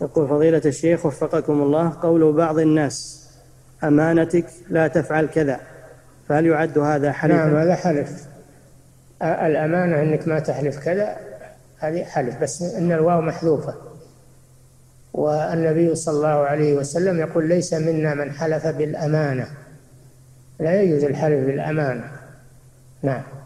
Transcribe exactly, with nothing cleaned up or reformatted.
يقول فضيلة الشيخ وفقكم الله، قول بعض الناس أمانتك لا تفعل كذا، فهل يعد هذا حلفا؟ نعم هذا حلف. الأمانة أنك ما تحلف كذا هذه حلف، بس إن الواو محذوفة. والنبي صلى الله عليه وسلم يقول ليس منا من حلف بالأمانة، لا يجوز الحلف بالأمانة. نعم.